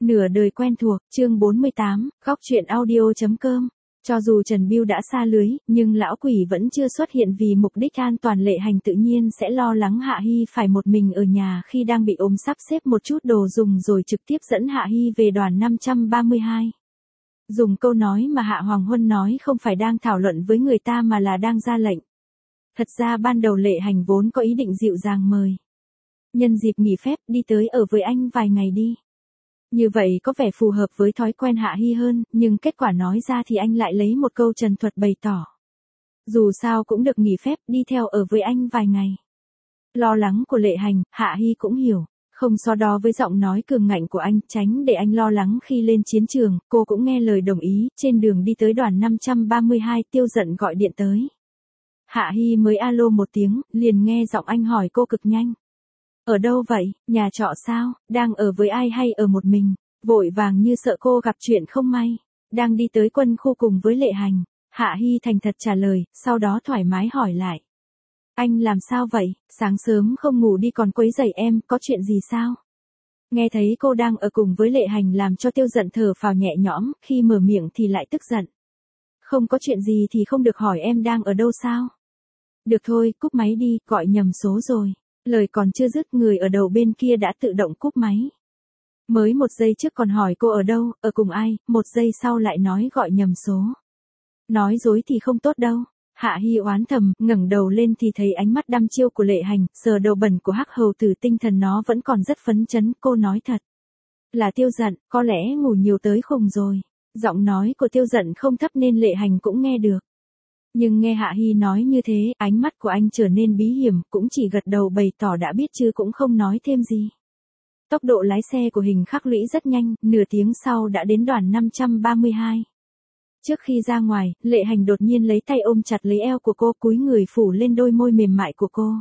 Nửa đời quen thuộc, chương 48, góc truyện audio.com. Cho dù Trần Bưu đã xa lưới, nhưng lão quỷ vẫn chưa xuất hiện vì mục đích an toàn. Lệ Hành tự nhiên sẽ lo lắng Hạ Hy phải một mình ở nhà khi đang bị ốm, sắp xếp một chút đồ dùng rồi trực tiếp dẫn Hạ Hy về đoàn 532. Dùng câu nói mà Hạ Hoàng Huân nói không phải đang thảo luận với người ta mà là đang ra lệnh. Thật ra ban đầu Lệ Hành vốn có ý định dịu dàng mời. Nhân dịp nghỉ phép đi tới ở với anh vài ngày đi. Như vậy có vẻ phù hợp với thói quen Hạ Hy hơn, nhưng kết quả nói ra thì anh lại lấy một câu trần thuật bày tỏ. Dù sao cũng được nghỉ phép, đi theo ở với anh vài ngày. Lo lắng của Lệ Hành, Hạ Hy cũng hiểu. Không so đo với giọng nói cường ngạnh của anh, tránh để anh lo lắng khi lên chiến trường, cô cũng nghe lời đồng ý. Trên đường đi tới đoàn 532, Tiêu Dận gọi điện tới. Hạ Hy mới alo một tiếng, liền nghe giọng anh hỏi cô cực nhanh. Ở đâu vậy, nhà trọ sao, đang ở với ai hay ở một mình? Vội vàng như sợ cô gặp chuyện không may. Đang đi tới quân khu cùng với Lệ Hành. Hạ Hy thành thật trả lời, sau đó thoải mái hỏi lại. Anh làm sao vậy, sáng sớm không ngủ đi còn quấy rầy em, có chuyện gì sao? Nghe thấy cô đang ở cùng với Lệ Hành làm cho Tiêu Dận thở phào nhẹ nhõm, khi mở miệng thì lại tức giận. Không có chuyện gì thì không được hỏi em đang ở đâu sao? Được thôi, cúp máy đi, gọi nhầm số rồi. Lời còn chưa dứt, người ở đầu bên kia đã tự động cúp máy. Mới một giây trước còn hỏi cô ở đâu, ở cùng ai, một giây sau lại nói gọi nhầm số. Nói dối thì không tốt đâu. Hạ Hy oán thầm, ngẩng đầu lên thì thấy ánh mắt đăm chiêu của Lệ Hành, sờ đầu bẩn của Hắc Hầu Tử, tinh thần nó vẫn còn rất phấn chấn. Cô nói thật. Là Tiêu Dận, có lẽ ngủ nhiều tới khùng rồi. Giọng nói của Tiêu Dận không thấp nên Lệ Hành cũng nghe được. Nhưng nghe Hạ Hy nói như thế, ánh mắt của anh trở nên bí hiểm, cũng chỉ gật đầu bày tỏ đã biết chứ cũng không nói thêm gì. Tốc độ lái xe của Hình Khắc Lũy rất nhanh, nửa tiếng sau đã đến đoàn 532. Trước khi ra ngoài, Lệ Hành đột nhiên lấy tay ôm chặt lấy eo của cô, cúi người phủ lên đôi môi mềm mại của cô.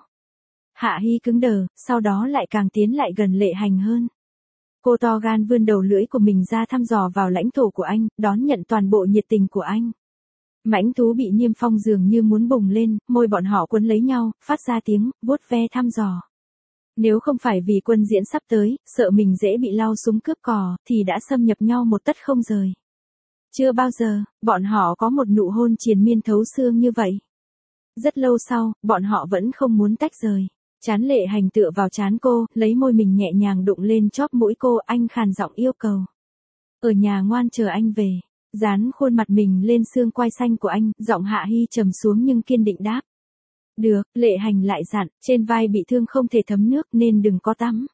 Hạ Hy cứng đờ, sau đó lại càng tiến lại gần Lệ Hành hơn. Cô to gan vươn đầu lưỡi của mình ra thăm dò vào lãnh thổ của anh, đón nhận toàn bộ nhiệt tình của anh. Mãnh thú bị niêm phong dường như muốn bùng lên, môi bọn họ quấn lấy nhau, phát ra tiếng vuốt ve thăm dò. Nếu không phải vì quân diễn sắp tới, sợ mình dễ bị lao súng cướp cò, thì đã xâm nhập nhau một tấc không rời. Chưa bao giờ, bọn họ có một nụ hôn triền miên thấu xương như vậy. Rất lâu sau, bọn họ vẫn không muốn tách rời. Trán Lệ Hành tựa vào trán cô, lấy môi mình nhẹ nhàng đụng lên chóp mũi cô, anh khàn giọng yêu cầu. Ở nhà ngoan chờ anh về. Dán khuôn mặt mình lên xương quai xanh của anh, giọng Hạ Hy trầm xuống nhưng kiên định đáp. Được, Lệ Hành lại dặn, trên vai bị thương không thể thấm nước nên đừng có tắm.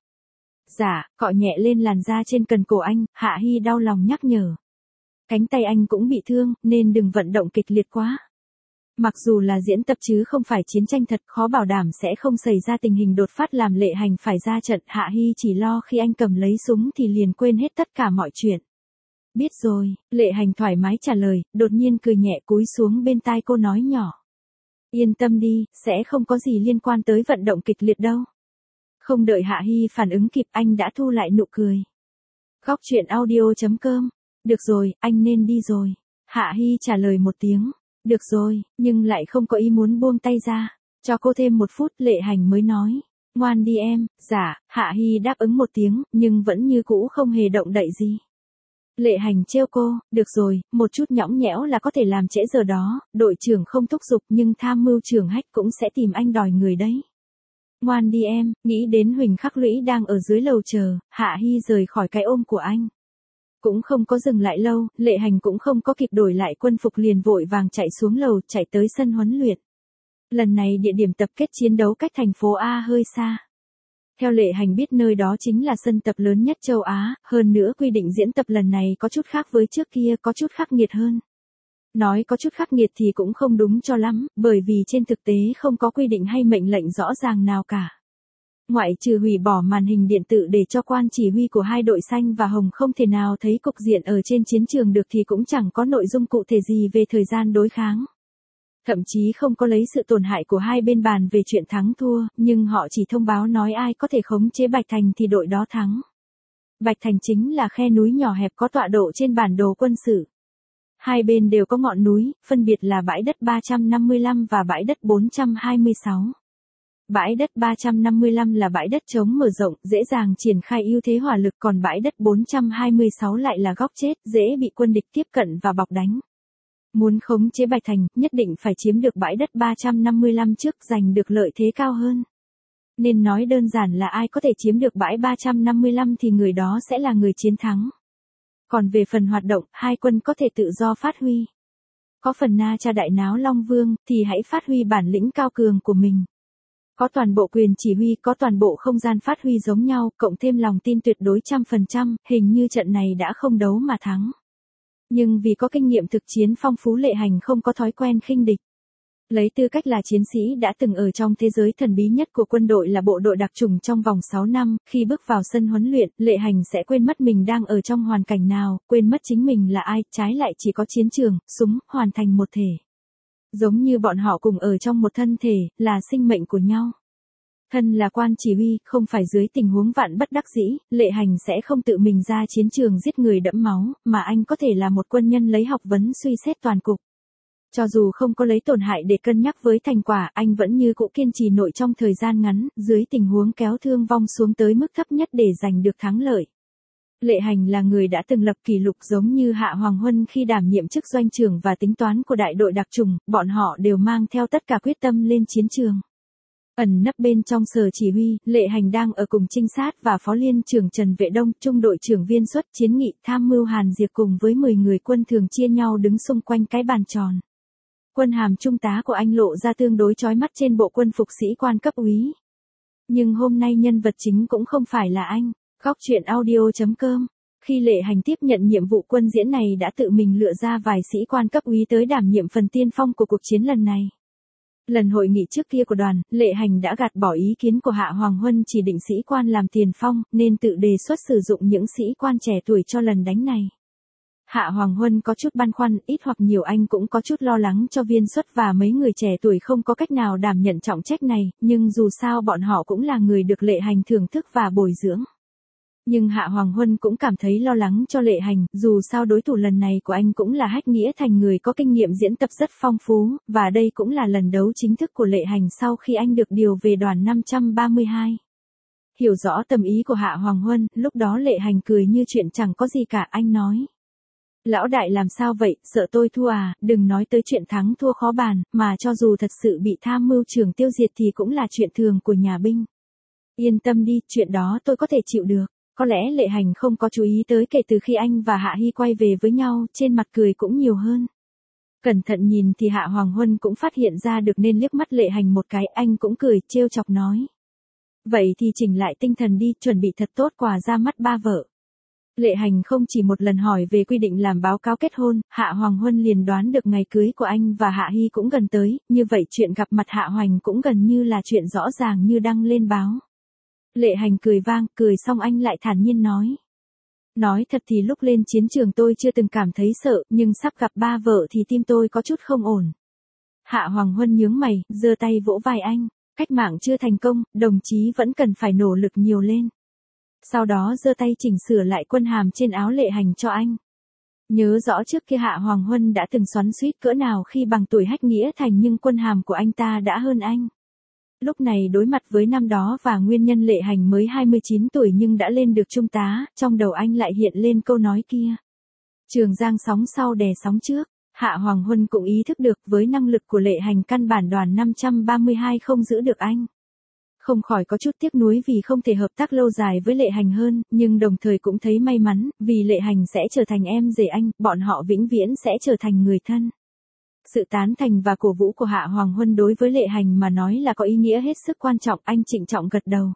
Dạ, cọ nhẹ lên làn da trên cần cổ anh, Hạ Hy đau lòng nhắc nhở. Cánh tay anh cũng bị thương, nên đừng vận động kịch liệt quá. Mặc dù là diễn tập chứ không phải chiến tranh thật, khó bảo đảm sẽ không xảy ra tình hình đột phát làm Lệ Hành phải ra trận. Hạ Hy chỉ lo khi anh cầm lấy súng thì liền quên hết tất cả mọi chuyện. Biết rồi, Lệ Hành thoải mái trả lời, đột nhiên cười nhẹ cúi xuống bên tai cô nói nhỏ. Yên tâm đi, sẽ không có gì liên quan tới vận động kịch liệt đâu. Không đợi Hạ Hy phản ứng kịp, anh đã thu lại nụ cười. Góc truyện audio.com. Được rồi, anh nên đi rồi. Hạ Hy trả lời một tiếng. Được rồi, nhưng lại không có ý muốn buông tay ra. Cho cô thêm một phút, Lệ Hành mới nói. Ngoan đi em. Dạ, Hạ Hy đáp ứng một tiếng, nhưng vẫn như cũ không hề động đậy gì. Lệ Hành trêu cô, được rồi, một chút nhõng nhẽo là có thể làm trễ giờ đó, đội trưởng không thúc giục nhưng tham mưu trưởng Hách cũng sẽ tìm anh đòi người đấy. Ngoan đi em, nghĩ đến Huỳnh Khắc Lũy đang ở dưới lầu chờ, Hạ Hy rời khỏi cái ôm của anh. Cũng không có dừng lại lâu, Lệ Hành cũng không có kịp đổi lại quân phục liền vội vàng chạy xuống lầu, chạy tới sân huấn luyện. Lần này địa điểm tập kết chiến đấu cách thành phố A hơi xa. Theo Lệ Hành biết nơi đó chính là sân tập lớn nhất châu Á, hơn nữa quy định diễn tập lần này có chút khác với trước kia, có chút khắc nghiệt hơn. Nói có chút khắc nghiệt thì cũng không đúng cho lắm, bởi vì trên thực tế không có quy định hay mệnh lệnh rõ ràng nào cả. Ngoại trừ hủy bỏ màn hình điện tử để cho quan chỉ huy của hai đội xanh và hồng không thể nào thấy cục diện ở trên chiến trường được thì cũng chẳng có nội dung cụ thể gì về thời gian đối kháng. Thậm chí không có lấy sự tổn hại của hai bên bàn về chuyện thắng thua, nhưng họ chỉ thông báo nói ai có thể khống chế Bạch Thành thì đội đó thắng. Bạch Thành chính là khe núi nhỏ hẹp có tọa độ trên bản đồ quân sự. Hai bên đều có ngọn núi, phân biệt là bãi đất 355 và bãi đất 426. Bãi đất 355 là bãi đất trống mở rộng, dễ dàng triển khai ưu thế hỏa lực, còn bãi đất 426 lại là góc chết, dễ bị quân địch tiếp cận và bọc đánh. Muốn khống chế Bạch Thành, nhất định phải chiếm được bãi đất 355 trước, giành được lợi thế cao hơn. Nên nói đơn giản là ai có thể chiếm được bãi 355 thì người đó sẽ là người chiến thắng. Còn về phần hoạt động, hai quân có thể tự do phát huy. Có phần Na Cha đại náo Long Vương, thì hãy phát huy bản lĩnh cao cường của mình. Có toàn bộ quyền chỉ huy, có toàn bộ không gian phát huy giống nhau, cộng thêm lòng tin tuyệt đối 100%, hình như trận này đã không đấu mà thắng. Nhưng vì có kinh nghiệm thực chiến phong phú, Lệ Hành không có thói quen khinh địch. Lấy tư cách là chiến sĩ đã từng ở trong thế giới thần bí nhất của quân đội là bộ đội đặc chủng trong vòng 6 năm, khi bước vào sân huấn luyện, Lệ Hành sẽ quên mất mình đang ở trong hoàn cảnh nào, quên mất chính mình là ai, trái lại chỉ có chiến trường, súng, hoàn thành một thể. Giống như bọn họ cùng ở trong một thân thể, là sinh mệnh của nhau. Thân là quan chỉ huy, không phải dưới tình huống vạn bất đắc dĩ, Lệ Hành sẽ không tự mình ra chiến trường giết người đẫm máu, mà anh có thể là một quân nhân lấy học vấn suy xét toàn cục. Cho dù không có lấy tổn hại để cân nhắc với thành quả, anh vẫn như cũ kiên trì nội trong thời gian ngắn, dưới tình huống kéo thương vong xuống tới mức thấp nhất để giành được thắng lợi. Lệ Hành là người đã từng lập kỷ lục, giống như Hạ Hoàng Huân khi đảm nhiệm chức doanh trưởng và tính toán của đại đội đặc chủng, bọn họ đều mang theo tất cả quyết tâm lên chiến trường. Ẩn nấp bên trong sở chỉ huy, Lệ Hành đang ở cùng trinh sát và phó liên trưởng Trần Vệ Đông, trung đội trưởng Viên Xuất, chiến nghị, tham mưu Hàn Diệp cùng với 10 người quân thường chia nhau đứng xung quanh cái bàn tròn. Quân hàm trung tá của anh lộ ra tương đối chói mắt trên bộ quân phục sĩ quan cấp úy. Nhưng hôm nay nhân vật chính cũng không phải là anh. Góc truyện audio.com. Khi Lệ Hành tiếp nhận nhiệm vụ quân diễn này đã tự mình lựa ra vài sĩ quan cấp úy tới đảm nhiệm phần tiên phong của cuộc chiến lần này. Lần hội nghị trước kia của đoàn, Lệ Hành đã gạt bỏ ý kiến của Hạ Hoàng Huân chỉ định sĩ quan làm tiền phong, nên tự đề xuất sử dụng những sĩ quan trẻ tuổi cho lần đánh này. Hạ Hoàng Huân có chút băn khoăn, ít hoặc nhiều anh cũng có chút lo lắng cho Viên Xuất và mấy người trẻ tuổi không có cách nào đảm nhận trọng trách này, nhưng dù sao bọn họ cũng là người được Lệ Hành thưởng thức và bồi dưỡng. Nhưng Hạ Hoàng Huân cũng cảm thấy lo lắng cho Lệ Hành, dù sao đối thủ lần này của anh cũng là Hách Nghĩa Thành, người có kinh nghiệm diễn tập rất phong phú, và đây cũng là lần đấu chính thức của Lệ Hành sau khi anh được điều về đoàn 532. Hiểu rõ tâm ý của Hạ Hoàng Huân, lúc đó Lệ Hành cười như chuyện chẳng có gì cả, anh nói. Lão đại làm sao vậy, sợ tôi thua à, đừng nói tới chuyện thắng thua khó bàn, mà cho dù thật sự bị tham mưu trưởng tiêu diệt thì cũng là chuyện thường của nhà binh. Yên tâm đi, chuyện đó tôi có thể chịu được. Có lẽ Lệ Hành không có chú ý tới kể từ khi anh và Hạ Hy quay về với nhau, trên mặt cười cũng nhiều hơn. Cẩn thận nhìn thì Hạ Hoàng Huân cũng phát hiện ra được nên liếc mắt Lệ Hành một cái, anh cũng cười, trêu chọc nói. Vậy thì chỉnh lại tinh thần đi, chuẩn bị thật tốt quà ra mắt ba vợ. Lệ Hành không chỉ một lần hỏi về quy định làm báo cáo kết hôn, Hạ Hoàng Huân liền đoán được ngày cưới của anh và Hạ Hy cũng gần tới, như vậy chuyện gặp mặt Hạ Hoành cũng gần như là chuyện rõ ràng như đăng lên báo. Lệ Hành cười vang, cười xong anh lại thản nhiên nói. Nói thật thì lúc lên chiến trường tôi chưa từng cảm thấy sợ, nhưng sắp gặp ba vợ thì tim tôi có chút không ổn. Hạ Hoàng Huân nhướng mày, giơ tay vỗ vai anh. Cách mạng chưa thành công, đồng chí vẫn cần phải nỗ lực nhiều lên. Sau đó giơ tay chỉnh sửa lại quân hàm trên áo Lệ Hành cho anh. Nhớ rõ trước kia Hạ Hoàng Huân đã từng xoắn xuýt cỡ nào khi bằng tuổi Hách Nghĩa Thành, nhưng quân hàm của anh ta đã hơn anh. Lúc này đối mặt với năm đó và nguyên nhân Lệ Hành mới 29 tuổi nhưng đã lên được trung tá, trong đầu anh lại hiện lên câu nói kia. Trường Giang sóng sau đè sóng trước. Hạ Hoàng Huân cũng ý thức được với năng lực của Lệ Hành căn bản đoàn 532 không giữ được anh. Không khỏi có chút tiếc nuối vì không thể hợp tác lâu dài với Lệ Hành hơn, nhưng đồng thời cũng thấy may mắn, vì Lệ Hành sẽ trở thành em rể anh, bọn họ vĩnh viễn sẽ trở thành người thân. Sự tán thành và cổ vũ của Hạ Hoàng Huân đối với Lệ Hành mà nói là có ý nghĩa hết sức quan trọng, anh trịnh trọng gật đầu.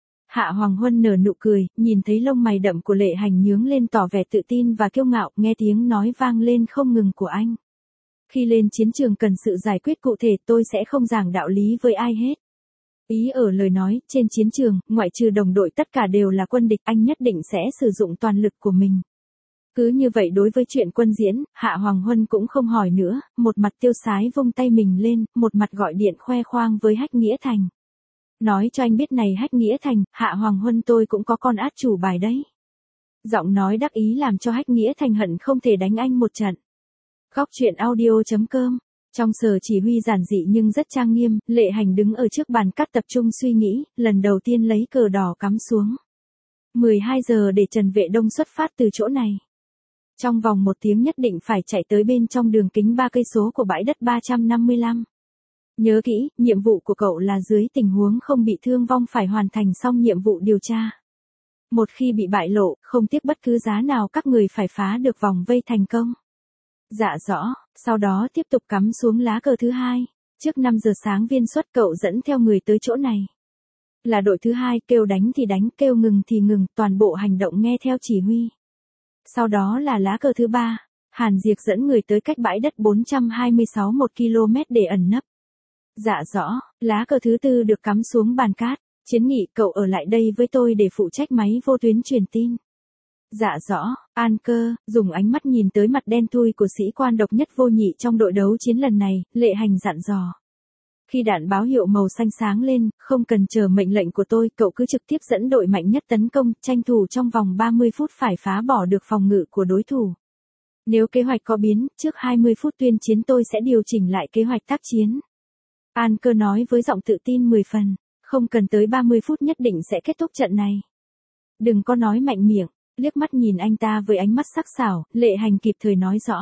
Hạ Hoàng Huân nở nụ cười, nhìn thấy lông mày đậm của Lệ Hành nhướng lên tỏ vẻ tự tin và kiêu ngạo, nghe tiếng nói vang lên không ngừng của anh. Khi lên chiến trường cần sự giải quyết cụ thể, tôi sẽ không giảng đạo lý với ai hết. Ý ở lời nói, trên chiến trường, ngoại trừ đồng đội tất cả đều là quân địch, anh nhất định sẽ sử dụng toàn lực của mình. Cứ như vậy đối với chuyện quân diễn, Hạ Hoàng Huân cũng không hỏi nữa, một mặt tiêu sái vung tay mình lên, một mặt gọi điện khoe khoang với Hách Nghĩa Thành. Nói cho anh biết này Hách Nghĩa Thành, Hạ Hoàng Huân tôi cũng có con át chủ bài đấy. Giọng nói đắc ý làm cho Hách Nghĩa Thành hận không thể đánh anh một trận. Góc truyện audio.com Trong sở chỉ huy giản dị nhưng rất trang nghiêm, Lệ Hành đứng ở trước bàn cắt tập trung suy nghĩ, lần đầu tiên lấy cờ đỏ cắm xuống. 12 giờ để Trần Vệ Đông xuất phát từ chỗ này. Trong vòng 1 tiếng nhất định phải chạy tới bên trong đường kính 3 cây số của bãi đất 355. Nhớ kỹ, nhiệm vụ của cậu là dưới tình huống không bị thương vong phải hoàn thành xong nhiệm vụ điều tra. Một khi bị bại lộ, không tiếc bất cứ giá nào các người phải phá được vòng vây thành công. Dạ rõ, sau đó tiếp tục cắm xuống lá cờ thứ 2. Trước 5 giờ sáng viên xuất cậu dẫn theo người tới chỗ này. Là đội thứ 2, kêu đánh thì đánh, kêu ngừng thì ngừng, toàn bộ hành động nghe theo chỉ huy. Sau đó là lá cờ thứ 3, Hàn Diệp dẫn người tới cách bãi đất 426 1 km để ẩn nấp. Dạ rõ, lá cờ thứ 4 được cắm xuống bàn cát. Chiến nghị cậu ở lại đây với tôi để phụ trách máy vô tuyến truyền tin. Dạ rõ, An Cơ, dùng ánh mắt nhìn tới mặt đen thui của sĩ quan độc nhất vô nhị trong đội đấu chiến lần này, Lệ Hành dặn dò. Khi đạn báo hiệu màu xanh sáng lên, không cần chờ mệnh lệnh của tôi, cậu cứ trực tiếp dẫn đội mạnh nhất tấn công, tranh thủ trong vòng 30 phút phải phá bỏ được phòng ngự của đối thủ. Nếu kế hoạch có biến, trước 20 phút tuyên chiến tôi sẽ điều chỉnh lại kế hoạch tác chiến. An Cơ nói với giọng tự tin 10 phần, không cần tới 30 phút nhất định sẽ kết thúc trận này. Đừng có nói mạnh miệng, liếc mắt nhìn anh ta với ánh mắt sắc sảo, Lệ Hành kịp thời nói rõ.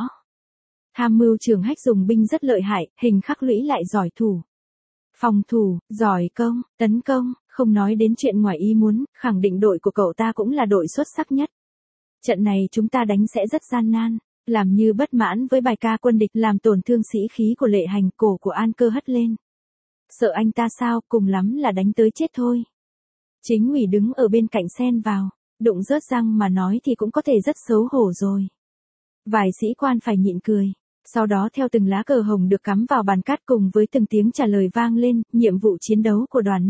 Tham mưu trưởng Hách dùng binh rất lợi hại, hình khắc lũy lại giỏi thủ. Phòng thủ, giỏi công, tấn công, không nói đến chuyện ngoài ý muốn, khẳng định đội của cậu ta cũng là đội xuất sắc nhất. Trận này chúng ta đánh sẽ rất gian nan, làm như bất mãn với bài ca quân địch làm tổn thương sĩ khí của Lệ Hành, cổ của An Cơ hất lên. Sợ anh ta sao, cùng lắm là đánh tới chết thôi. Chính ủy đứng ở bên cạnh xen vào, đụng rớt răng mà nói thì cũng có thể rất xấu hổ rồi. Vài sĩ quan phải nhịn cười. Sau đó theo từng lá cờ hồng được cắm vào bàn cát cùng với từng tiếng trả lời vang lên, nhiệm vụ chiến đấu của đoàn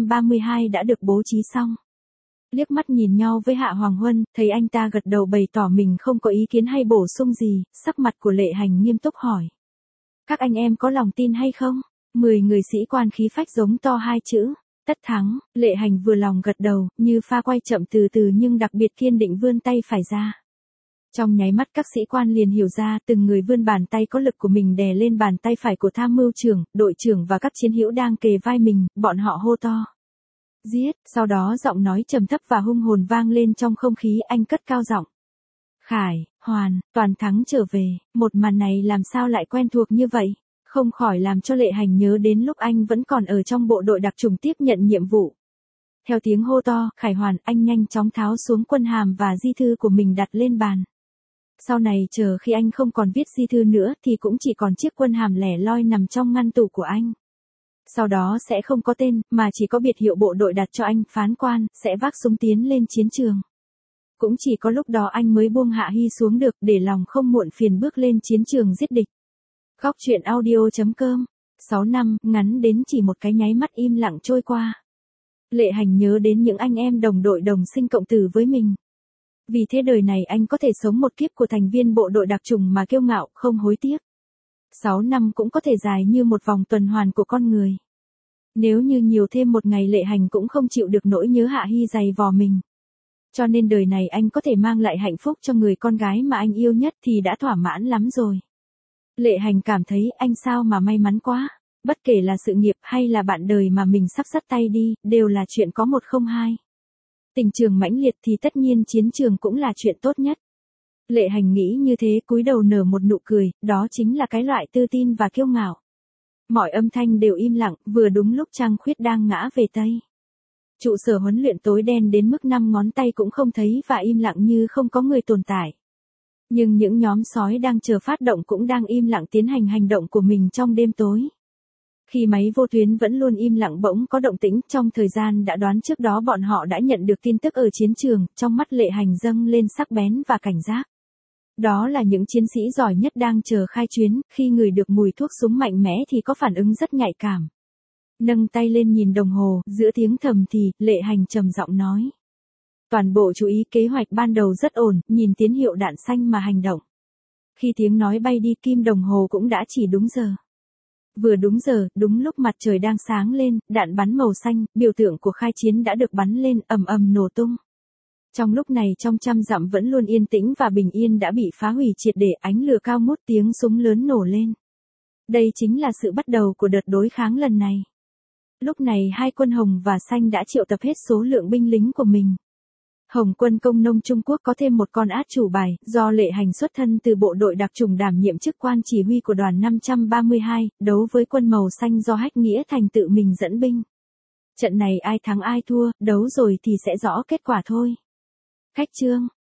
532 đã được bố trí xong. Liếc mắt nhìn nhau với Hạ Hoàng Huân, thấy anh ta gật đầu bày tỏ mình không có ý kiến hay bổ sung gì, sắc mặt của Lệ Hành nghiêm túc hỏi. Các anh em có lòng tin hay không? 10 người sĩ quan khí phách giống to 2 chữ, tất thắng. Lệ Hành vừa lòng gật đầu, như pha quay chậm từ từ nhưng đặc biệt kiên định vươn tay phải ra. Trong nháy mắt các sĩ quan liền hiểu ra, từng người vươn bàn tay có lực của mình đè lên bàn tay phải của tham mưu trưởng, đội trưởng và các chiến hữu đang kề vai mình, bọn họ hô to. Giết, sau đó giọng nói trầm thấp và hung hồn vang lên trong không khí, anh cất cao giọng. Khải, Hoàn, toàn thắng trở về, một màn này làm sao lại quen thuộc như vậy, không khỏi làm cho Lệ Hành nhớ đến lúc anh vẫn còn ở trong bộ đội đặc trùng tiếp nhận nhiệm vụ. Theo tiếng hô to, Khải Hoàn, anh nhanh chóng tháo xuống quân hàm và di thư của mình đặt lên bàn. Sau này chờ khi anh không còn viết di thư nữa thì cũng chỉ còn chiếc quân hàm lẻ loi nằm trong ngăn tủ của anh. Sau đó sẽ không có tên, mà chỉ có biệt hiệu bộ đội đặt cho anh, phán quan, sẽ vác súng tiến lên chiến trường. Cũng chỉ có lúc đó anh mới buông Hạ Hy xuống được, để lòng không muộn phiền bước lên chiến trường giết địch. Góc truyện audio.com 6 năm, ngắn đến chỉ một cái nháy mắt im lặng trôi qua. Lệ Hành nhớ đến những anh em đồng đội đồng sinh cộng tử với mình. Vì thế đời này anh có thể sống một kiếp của thành viên bộ đội đặc trùng mà kiêu ngạo, không hối tiếc. 6 năm cũng có thể dài như một vòng tuần hoàn của con người. Nếu như nhiều thêm một ngày Lệ Hành cũng không chịu được nỗi nhớ Hạ Hy dày vò mình. Cho nên đời này anh có thể mang lại hạnh phúc cho người con gái mà anh yêu nhất thì đã thỏa mãn lắm rồi. Lệ Hành cảm thấy anh sao mà may mắn quá. Bất kể là sự nghiệp hay là bạn đời mà mình sắp dắt tay đi, đều là chuyện có một không hai. Tình trường mãnh liệt thì tất nhiên chiến trường cũng là chuyện tốt nhất. Lệ Hành nghĩ như thế, cúi đầu nở một nụ cười, đó chính là cái loại tự tin và kiêu ngạo. Mọi âm thanh đều im lặng, vừa đúng lúc trăng khuyết đang ngã về Tây. Trụ sở huấn luyện tối đen đến mức 5 ngón tay cũng không thấy và im lặng như không có người tồn tại. Nhưng những nhóm sói đang chờ phát động cũng đang im lặng tiến hành hành động của mình trong đêm tối. Khi máy vô tuyến vẫn luôn im lặng bỗng có động tĩnh, trong thời gian đã đoán trước đó bọn họ đã nhận được tin tức ở chiến trường, trong mắt Lệ Hành dâng lên sắc bén và cảnh giác. Đó là những chiến sĩ giỏi nhất đang chờ khai chuyến, khi ngửi được mùi thuốc súng mạnh mẽ thì có phản ứng rất nhạy cảm. Nâng tay lên nhìn đồng hồ, giữa tiếng thầm thì, Lệ Hành trầm giọng nói. Toàn bộ chú ý, kế hoạch ban đầu rất ổn, nhìn tín hiệu đạn xanh mà hành động. Khi tiếng nói bay đi, kim đồng hồ cũng đã chỉ đúng giờ. Vừa đúng giờ, đúng lúc mặt trời đang sáng lên, đạn bắn màu xanh, biểu tượng của khai chiến đã được bắn lên, ầm ầm nổ tung. Trong lúc này trong trăm dặm vẫn luôn yên tĩnh và bình yên đã bị phá hủy triệt để, ánh lửa cao ngút, tiếng súng lớn nổ lên. Đây chính là sự bắt đầu của đợt đối kháng lần này. Lúc này hai quân Hồng và Xanh đã triệu tập hết số lượng binh lính của mình. Hồng quân Công nông Trung Quốc có thêm một con át chủ bài, do Lệ Hành xuất thân từ bộ đội đặc chủng đảm nhiệm chức quan chỉ huy của đoàn 532, đấu với quân màu xanh do Hách Nghĩa Thành tự mình dẫn binh. Trận này ai thắng ai thua, đấu rồi thì sẽ rõ kết quả thôi. Khách chương